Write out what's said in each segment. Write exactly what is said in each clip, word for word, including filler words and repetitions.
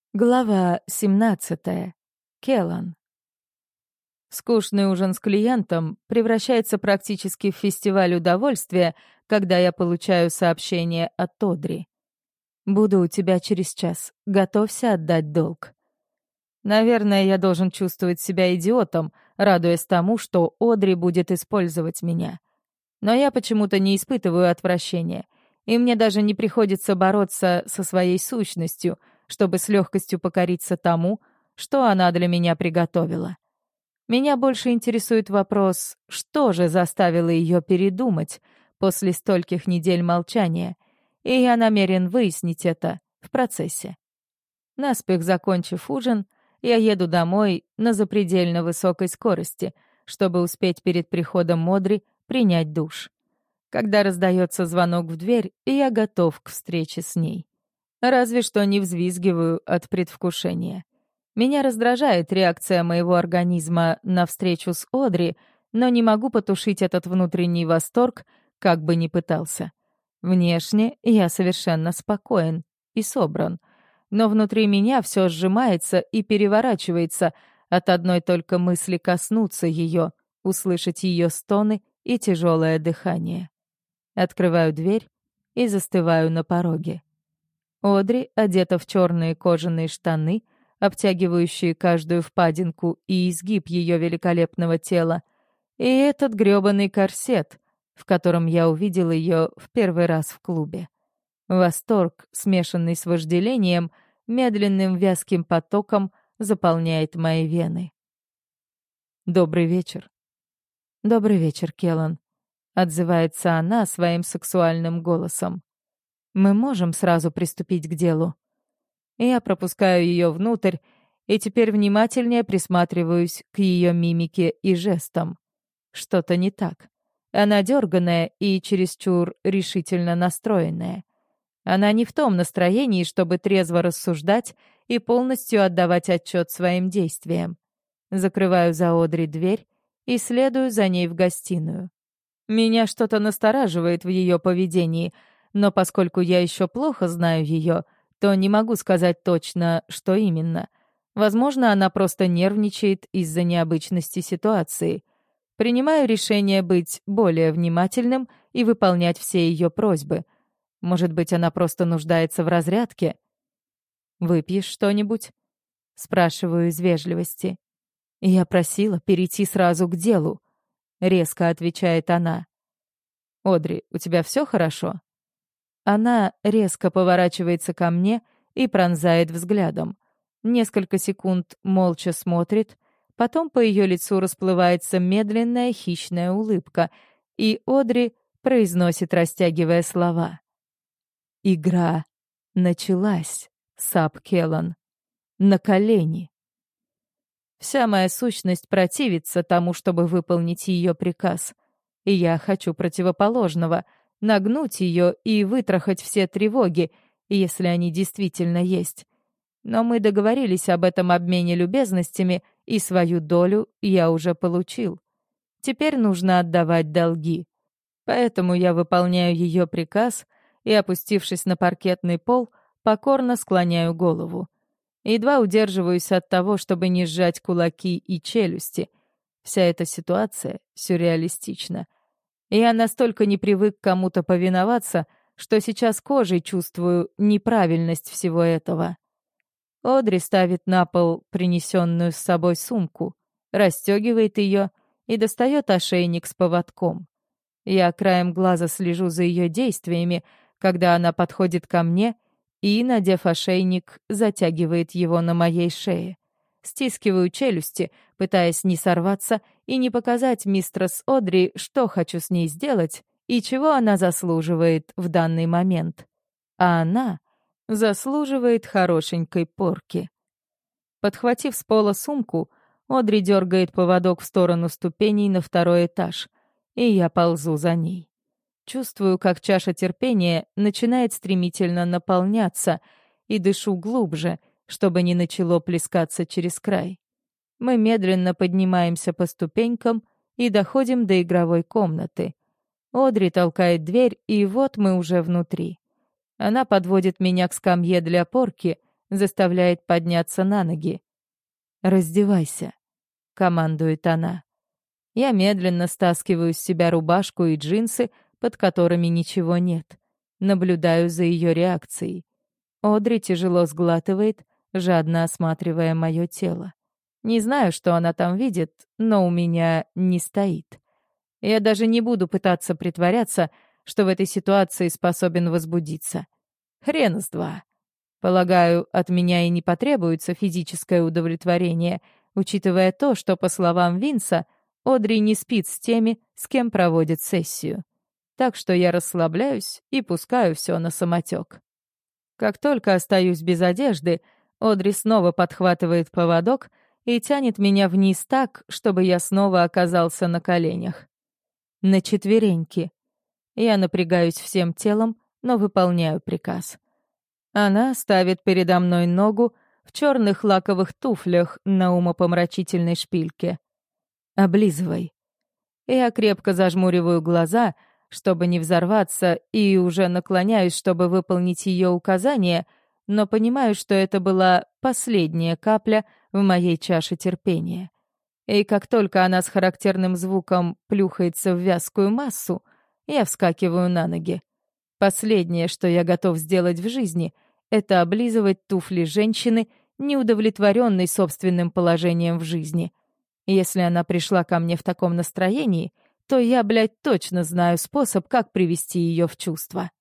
Глава семнадцатая. Келан. Скучный ужин с клиентом превращается практически в фестиваль удовольствия, когда я получаю сообщение от Одри. «Буду у тебя через час. Готовься отдать долг». Наверное, я должен чувствовать себя идиотом, радуясь тому, что Одри будет использовать меня. Но я почему-то не испытываю отвращения, и мне даже не приходится бороться со своей сущностью, чтобы с легкостью покориться тому, что она для меня приготовила. Меня больше интересует вопрос, что же заставило ее передумать после стольких недель молчания, и я намерен выяснить это в процессе. Наспех закончив ужин, я еду домой на запредельно высокой скорости, чтобы успеть перед приходом Модри принять душ. Когда раздается звонок в дверь, я готов к встрече с ней. Разве что не взвизгиваю от предвкушения. Меня раздражает реакция моего организма на встречу с Одри, но не могу потушить этот внутренний восторг, как бы ни пытался. Внешне я совершенно спокоен и собран, но внутри меня все сжимается и переворачивается от одной только мысли коснуться ее, услышать ее стоны и тяжелое дыхание. Открываю дверь и застываю на пороге. Одри одета в черные кожаные штаны, обтягивающие каждую впадинку и изгиб ее великолепного тела, и этот грёбаный корсет, в котором я увидел ее в первый раз в клубе. Восторг, смешанный с вожделением, медленным вязким потоком заполняет мои вены. «Добрый вечер». «Добрый вечер, Келан», — отзывается она своим сексуальным голосом. «Мы можем сразу приступить к делу». Я пропускаю ее внутрь и теперь внимательнее присматриваюсь к ее мимике и жестам. Что-то не так. Она дерганая и чересчур решительно настроенная. Она не в том настроении, чтобы трезво рассуждать и полностью отдавать отчет своим действиям. Закрываю за Одри дверь и следую за ней в гостиную. Меня что-то настораживает в ее поведении, но поскольку я еще плохо знаю ее, то не могу сказать точно, что именно. Возможно, она просто нервничает из-за необычности ситуации. Принимаю решение быть более внимательным и выполнять все ее просьбы. Может быть, она просто нуждается в разрядке? «Выпьешь что-нибудь?» — спрашиваю из вежливости. «Я просила перейти сразу к делу», — резко отвечает она. «Одри, у тебя все хорошо?» Она резко поворачивается ко мне и пронзает взглядом. Несколько секунд молча смотрит, потом по ее лицу расплывается медленная хищная улыбка, и Одри произносит, растягивая слова. «Игра началась, Саб Келан. На колени». Вся моя сущность противится тому, чтобы выполнить ее приказ. И я хочу противоположного — нагнуть ее и вытрахать все тревоги, если они действительно есть. Но мы договорились об этом обмене любезностями, и свою долю я уже получил. Теперь нужно отдавать долги. Поэтому я выполняю ее приказ и, опустившись на паркетный пол, покорно склоняю голову. Едва удерживаюсь от того, чтобы не сжать кулаки и челюсти. Вся эта ситуация сюрреалистична. Я настолько не привык кому-то повиноваться, что сейчас кожей чувствую неправильность всего этого. Одри ставит на пол принесенную с собой сумку, расстегивает ее и достает ошейник с поводком. Я краем глаза слежу за ее действиями, когда она подходит ко мне и, надев ошейник, затягивает его на моей шее. Стискиваю челюсти, пытаясь не сорваться и не показать мистерс Одри, что хочу с ней сделать и чего она заслуживает в данный момент. А она заслуживает хорошенькой порки. Подхватив с пола сумку, Одри дергает поводок в сторону ступеней на второй этаж, и я ползу за ней. Чувствую, как чаша терпения начинает стремительно наполняться, и дышу глубже, чтобы не начало плескаться через край. Мы медленно поднимаемся по ступенькам и доходим до игровой комнаты. Одри толкает дверь, и вот мы уже внутри. Она подводит меня к скамье для порки, заставляет подняться на ноги. «Раздевайся», — командует она. Я медленно стаскиваю с себя рубашку и джинсы, под которыми ничего нет. Наблюдаю за ее реакцией. Одри тяжело сглатывает, жадно осматривая мое тело. Не знаю, что она там видит, но у меня не стоит. Я даже не буду пытаться притворяться, что в этой ситуации способен возбудиться. Хрен с два. Полагаю, от меня и не потребуется физическое удовлетворение, учитывая то, что, по словам Винса, Одри не спит с теми, с кем проводит сессию. Так что я расслабляюсь и пускаю все на самотек. Как только остаюсь без одежды, Одри снова подхватывает поводок и тянет меня вниз так, чтобы я снова оказался на коленях. На четвереньки. Я напрягаюсь всем телом, но выполняю приказ. Она ставит передо мной ногу в черных лаковых туфлях на умопомрачительной шпильке. «Облизывай». Я крепко зажмуриваю глаза, чтобы не взорваться, и уже наклоняюсь, чтобы выполнить ее указание, но понимаю, что это была последняя капля в моей чаше терпения. И как только она с характерным звуком плюхается в вязкую массу, я вскакиваю на ноги. Последнее, что я готов сделать в жизни, это облизывать туфли женщины, неудовлетворенной собственным положением в жизни. Если она пришла ко мне в таком настроении, то я, блядь, точно знаю способ, как привести ее в чувство.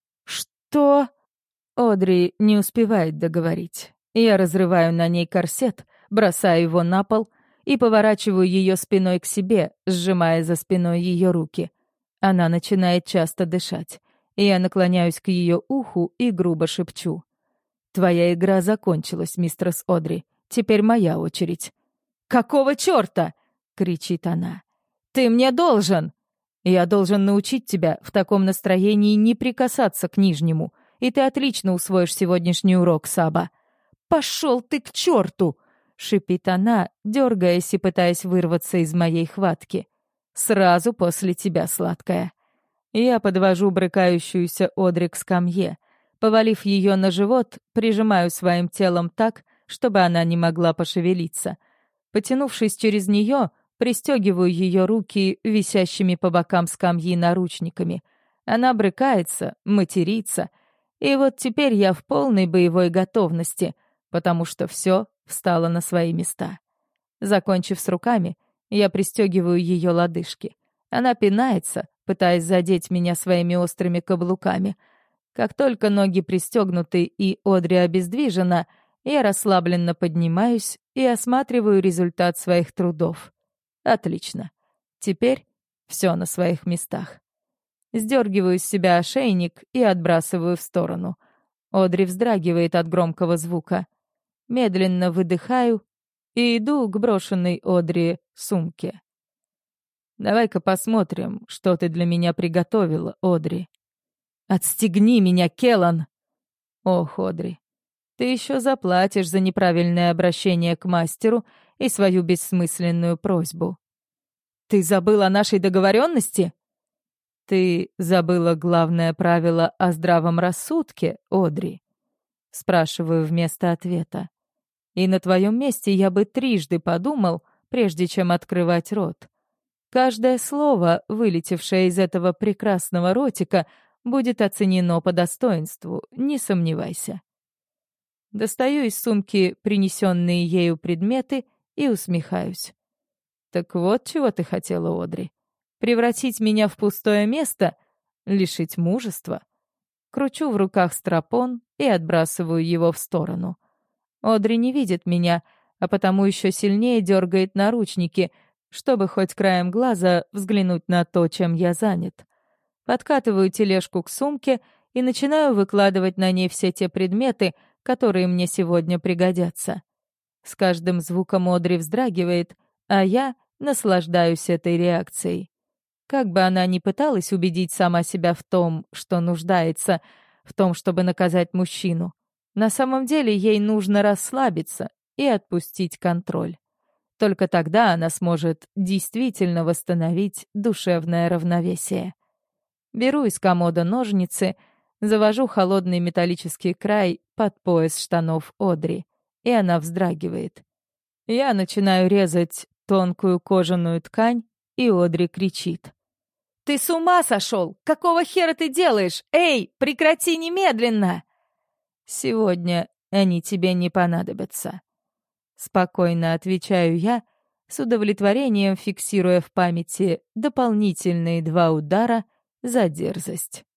«Что?» Одри не успевает договорить. Я разрываю на ней корсет, бросаю его на пол и поворачиваю ее спиной к себе, сжимая за спиной ее руки. Она начинает часто дышать. Я наклоняюсь к ее уху и грубо шепчу. «Твоя игра закончилась, мистерс Одри. Теперь моя очередь». «Какого чёрта?» — кричит она. «Ты мне должен!» «Я должен научить тебя в таком настроении не прикасаться к нижнему, и ты отлично усвоишь сегодняшний урок, Саба». «Пошёл ты к чёрту!» — шипит она, дёргаясь и пытаясь вырваться из моей хватки. «Сразу после тебя, сладкая». Я подвожу брыкающуюся Одри к скамье. Повалив ее на живот, прижимаю своим телом так, чтобы она не могла пошевелиться. Потянувшись через нее, пристегиваю ее руки висящими по бокам скамьи наручниками. Она брыкается, матерится. И вот теперь я в полной боевой готовности, потому что все встало на свои места. Закончив с руками, я пристегиваю ее лодыжки. Она пинается, пытаясь задеть меня своими острыми каблуками. Как только ноги пристегнуты и Одри обездвижена, я расслабленно поднимаюсь и осматриваю результат своих трудов. Отлично. Теперь все на своих местах. Сдергиваю с себя ошейник и отбрасываю в сторону. Одри вздрагивает от громкого звука. Медленно выдыхаю и иду к брошенной Одри сумке. «Давай-ка посмотрим, что ты для меня приготовила, Одри». «Отстегни меня, Келлан!» «Ох, Одри, ты еще заплатишь за неправильное обращение к мастеру и свою бессмысленную просьбу». «Ты забыл о нашей договоренности?» «Ты забыла главное правило о здравом рассудке, Одри?» Спрашиваю вместо ответа. «И на твоем месте я бы трижды подумал, прежде чем открывать рот. Каждое слово, вылетевшее из этого прекрасного ротика, будет оценено по достоинству, не сомневайся». Достаю из сумки принесенные ею предметы и усмехаюсь. «Так вот чего ты хотела, Одри? Превратить меня в пустое место? Лишить мужества?» Кручу в руках стропон и отбрасываю его в сторону. Одри не видит меня, а потому еще сильнее дергает наручники, чтобы хоть краем глаза взглянуть на то, чем я занят. Подкатываю тележку к сумке и начинаю выкладывать на ней все те предметы, которые мне сегодня пригодятся. С каждым звуком Одри вздрагивает, а я наслаждаюсь этой реакцией. Как бы она ни пыталась убедить сама себя в том, что нуждается в том, чтобы наказать мужчину, на самом деле ей нужно расслабиться и отпустить контроль. Только тогда она сможет действительно восстановить душевное равновесие. Беру из комода ножницы, Завожу холодный металлический край под пояс штанов Одри, и она вздрагивает. Я начинаю резать тонкую кожаную ткань, и Одри кричит. «Ты с ума сошел? Какого хера ты делаешь? Эй, прекрати немедленно!» «Сегодня они тебе не понадобятся». Спокойно отвечаю я, с удовлетворением фиксируя в памяти дополнительные два удара за дерзость.